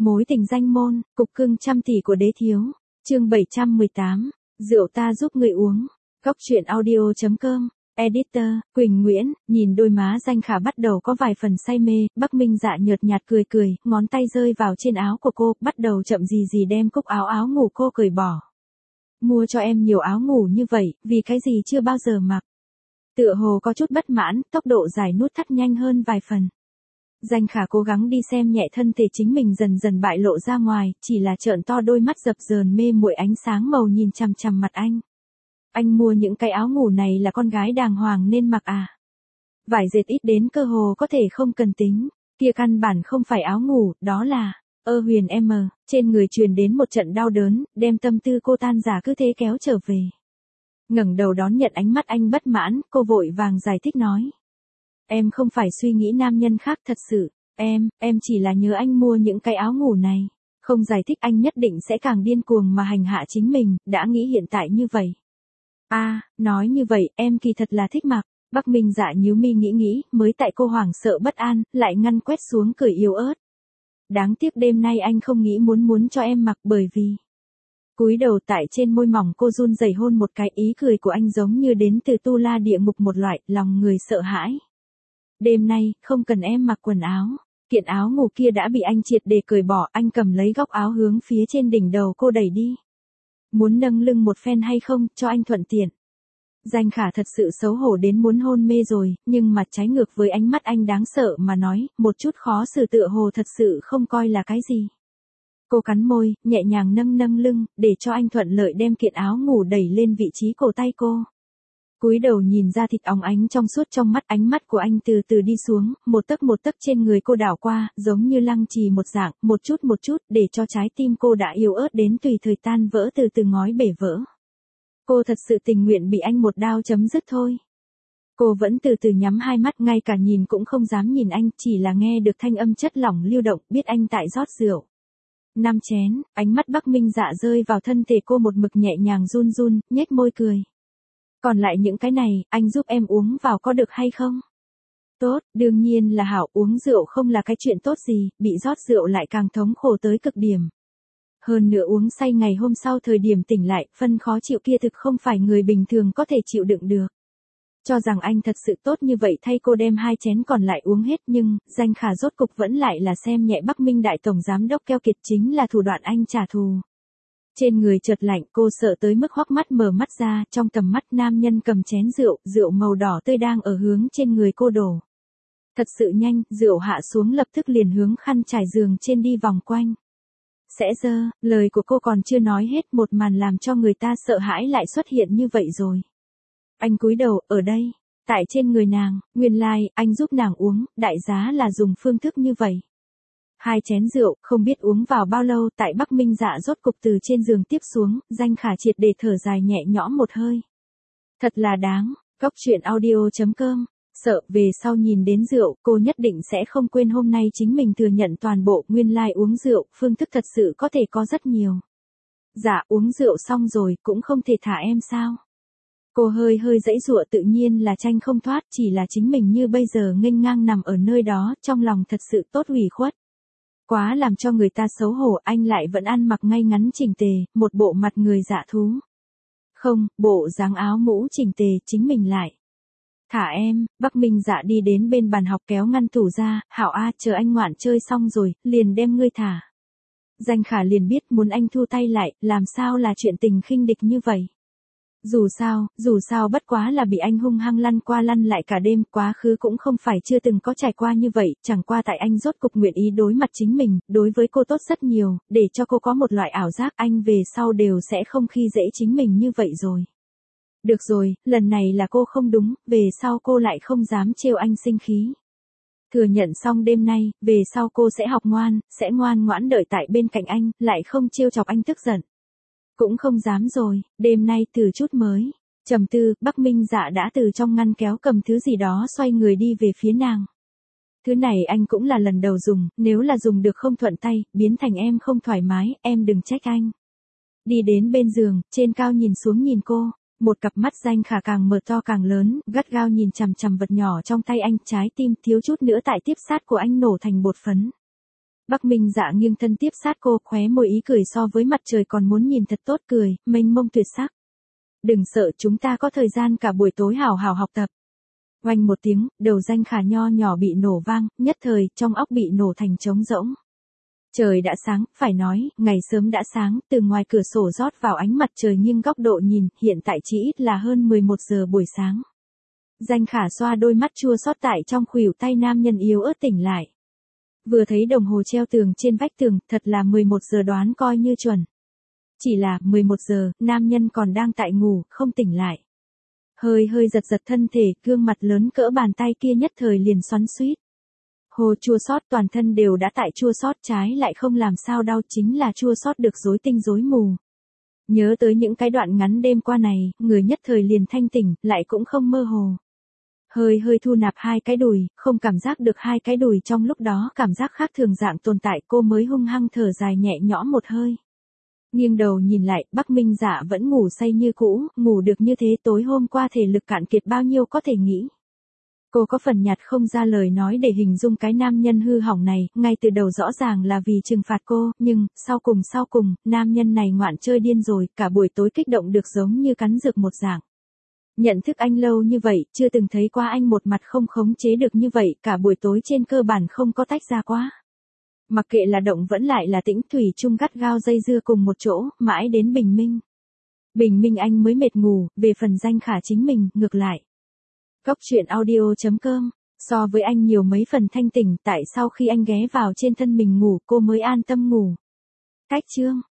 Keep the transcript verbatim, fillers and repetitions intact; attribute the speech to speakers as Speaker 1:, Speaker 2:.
Speaker 1: Mối tình danh môn, cục cưng trăm tỷ của đế thiếu. Chương bảy trăm mười tám, rượu ta giúp người uống. Góc truyện audio.com. Editor, Quỳnh Nguyễn, nhìn đôi má Danh Khả bắt đầu có vài phần say mê, Bắc Minh Dạ nhợt nhạt cười cười, ngón tay rơi vào trên áo của cô, bắt đầu chậm gì gì đem cúc áo áo ngủ cô cởi bỏ. Mua cho em nhiều áo ngủ như vậy, vì cái gì chưa bao giờ mặc. Tựa hồ có chút bất mãn, tốc độ giải nút thắt nhanh hơn vài phần. Danh Khả cố gắng đi xem nhẹ thân thể chính mình dần dần bại lộ ra ngoài, chỉ là trợn to đôi mắt dập dờn mê muội ánh sáng màu nhìn chằm chằm mặt anh. Anh mua những cái áo ngủ này là con gái đàng hoàng nên mặc à? Vải dệt ít đến cơ hồ có thể không cần tính, kia căn bản không phải áo ngủ, đó là, ơ huyền em, trên người truyền đến một trận đau đớn, đem tâm tư cô tan rã cứ thế kéo trở về. Ngẩng đầu đón nhận ánh mắt anh bất mãn, cô vội vàng giải thích nói. Em không phải suy nghĩ nam nhân khác thật sự, em, em chỉ là nhớ anh mua những cái áo ngủ này. Không giải thích anh nhất định sẽ càng điên cuồng mà hành hạ chính mình, đã nghĩ hiện tại như vậy. A, à, nói như vậy, em kỳ thật là thích mặc. Bắc Minh Dạ nhíu mi nghĩ nghĩ, mới tại cô hoảng sợ bất an, lại ngăn quét xuống cười yếu ớt. Đáng tiếc đêm nay anh không nghĩ muốn muốn cho em mặc bởi vì. Cúi đầu tại trên môi mỏng cô run rẩy hôn một cái, ý cười của anh giống như đến từ tu la địa ngục một loại, lòng người sợ hãi. Đêm nay, không cần em mặc quần áo. Kiện áo ngủ kia đã bị anh triệt để cởi bỏ, anh cầm lấy góc áo hướng phía trên đỉnh đầu cô đẩy đi. Muốn nâng lưng một phen hay không, cho anh thuận tiện. Danh Khả thật sự xấu hổ đến muốn hôn mê rồi, nhưng mặt trái ngược với ánh mắt anh đáng sợ mà nói, một chút khó xử tựa hồ thật sự không coi là cái gì. Cô cắn môi, nhẹ nhàng nâng nâng lưng, để cho anh thuận lợi đem kiện áo ngủ đẩy lên vị trí cổ tay cô. Cúi đầu nhìn ra thịt óng ánh trong suốt trong mắt, ánh mắt của anh từ từ đi xuống, một tấc một tấc trên người cô đảo qua, giống như lăng trì một dạng, một chút một chút, để cho trái tim cô đã yếu ớt đến tùy thời tan vỡ từ từ ngói bể vỡ. Cô thật sự tình nguyện bị anh một đao chấm dứt thôi. Cô vẫn từ từ nhắm hai mắt, ngay cả nhìn cũng không dám nhìn anh, chỉ là nghe được thanh âm chất lỏng lưu động, biết anh tại rót rượu. Năm chén, ánh mắt Bắc Minh Dạ rơi vào thân thể cô một mực nhẹ nhàng run run, nhếch môi cười. Còn lại những cái này, anh giúp em uống vào có được hay không? Tốt, đương nhiên là hảo, uống rượu không là cái chuyện tốt gì, bị rót rượu lại càng thống khổ tới cực điểm. Hơn nữa uống say ngày hôm sau thời điểm tỉnh lại, phân khó chịu kia thực không phải người bình thường có thể chịu đựng được. Cho rằng anh thật sự tốt như vậy thay cô đem hai chén còn lại uống hết, nhưng, Danh Khả rốt cục vẫn lại là xem nhẹ Bắc Minh đại tổng giám đốc keo kiệt, chính là thủ đoạn anh trả thù. Trên người chợt lạnh, cô sợ tới mức hoắc mắt mở mắt ra, trong tầm mắt nam nhân cầm chén rượu, rượu màu đỏ tươi đang ở hướng trên người cô đổ. Thật sự nhanh, rượu hạ xuống lập tức liền hướng khăn trải giường trên đi vòng quanh. Sẽ dơ, lời của cô còn chưa nói hết, một màn làm cho người ta sợ hãi lại xuất hiện như vậy rồi. Anh cúi đầu, ở đây, tại trên người nàng, nguyên lai, like, anh giúp nàng uống, đại giá là dùng phương thức như vậy. Hai chén rượu, không biết uống vào bao lâu, tại Bắc Minh Dạ rốt cục từ trên giường tiếp xuống, Danh Khả triệt để thở dài nhẹ nhõm một hơi. Thật là đáng, góc truyện audio.com, sợ về sau nhìn đến rượu, cô nhất định sẽ không quên hôm nay chính mình thừa nhận toàn bộ, nguyên lai like uống rượu, phương thức thật sự có thể có rất nhiều. Dạ, uống rượu xong rồi, cũng không thể thả em sao? Cô hơi hơi giãy giụa, tự nhiên là tranh không thoát, chỉ là chính mình như bây giờ nghênh ngang nằm ở nơi đó, trong lòng thật sự tốt ủy khuất. Quá làm cho người ta xấu hổ, anh lại vẫn ăn mặc ngay ngắn chỉnh tề, một bộ mặt người dạ thú. Không, bộ dáng áo mũ chỉnh tề, chính mình lại. Thả em, Bắc Minh Dạ đi đến bên bàn học kéo ngăn tủ ra, hảo a, chờ anh ngoạn chơi xong rồi, liền đem ngươi thả. Danh Khả liền biết muốn anh thu tay lại, làm sao là chuyện tình khinh địch như vậy. Dù sao, dù sao bất quá là bị anh hung hăng lăn qua lăn lại cả đêm, quá khứ cũng không phải chưa từng có trải qua như vậy, chẳng qua tại anh rốt cục nguyện ý đối mặt chính mình, đối với cô tốt rất nhiều, để cho cô có một loại ảo giác anh về sau đều sẽ không khi dễ chính mình như vậy rồi. Được rồi, lần này là cô không đúng, về sau cô lại không dám trêu anh sinh khí. Thừa nhận xong đêm nay, về sau cô sẽ học ngoan, sẽ ngoan ngoãn đợi tại bên cạnh anh, lại không trêu chọc anh tức giận. Cũng không dám rồi, đêm nay từ chút mới. Trầm tư, Bắc Minh Dạ đã từ trong ngăn kéo cầm thứ gì đó xoay người đi về phía nàng. Thứ này anh cũng là lần đầu dùng, nếu là dùng được không thuận tay, biến thành em không thoải mái, em đừng trách anh. Đi đến bên giường, trên cao nhìn xuống nhìn cô, một cặp mắt Danh Khả càng mở to càng lớn, gắt gao nhìn chằm chằm vật nhỏ trong tay anh, trái tim thiếu chút nữa tại tiếp sát của anh nổ thành bột phấn. Bắc Minh Dạ nghiêng thân tiếp sát cô, khóe môi ý cười so với mặt trời còn muốn nhìn thật tốt cười, mênh mông tuyệt sắc. Đừng sợ, chúng ta có thời gian cả buổi tối hào hào học tập. Oanh một tiếng, đầu Danh Khả nho nhỏ bị nổ vang, nhất thời, trong óc bị nổ thành trống rỗng. Trời đã sáng, phải nói, ngày sớm đã sáng, từ ngoài cửa sổ rót vào ánh mặt trời nghiêng góc độ nhìn, hiện tại chỉ ít là hơn mười một giờ buổi sáng. Danh Khả xoa đôi mắt chua xót tại trong khuỷu tay nam nhân yếu ớt tỉnh lại. Vừa thấy đồng hồ treo tường trên vách tường, thật là mười một giờ đoán coi như chuẩn. Chỉ là, mười một giờ, nam nhân còn đang tại ngủ, không tỉnh lại. Hơi hơi giật giật thân thể, gương mặt lớn cỡ bàn tay kia nhất thời liền xoắn xuýt. Hồ chua xót toàn thân đều đã tại chua xót, trái lại không làm sao đau, chính là chua xót được rối tinh rối mù. Nhớ tới những cái đoạn ngắn đêm qua này, người nhất thời liền thanh tỉnh, lại cũng không mơ hồ. Hơi hơi thu nạp hai cái đùi, không cảm giác được hai cái đùi trong lúc đó cảm giác khác thường dạng tồn tại, cô mới hung hăng thở dài nhẹ nhõm một hơi. Nghiêng đầu nhìn lại, Bắc Minh Dạ vẫn ngủ say như cũ, ngủ được như thế tối hôm qua thể lực cạn kiệt bao nhiêu có thể nghĩ. Cô có phần nhạt không ra lời nói để hình dung cái nam nhân hư hỏng này, ngay từ đầu rõ ràng là vì trừng phạt cô, nhưng, sau cùng sau cùng, nam nhân này ngoạn chơi điên rồi, cả buổi tối kích động được giống như cắn dược một dạng. Nhận thức anh lâu như vậy, chưa từng thấy qua anh một mặt không khống chế được như vậy, cả buổi tối trên cơ bản không có tách ra quá. Mặc kệ là động vẫn lại là tĩnh, thủy chung gắt gao dây dưa cùng một chỗ, mãi đến bình minh. Bình minh anh mới mệt ngủ, về phần Danh Khả chính mình, ngược lại. Góc truyện audio chấm com, so với anh nhiều mấy phần thanh tỉnh, tại sau khi anh ghé vào trên thân mình ngủ, cô mới an tâm ngủ. Cách chương.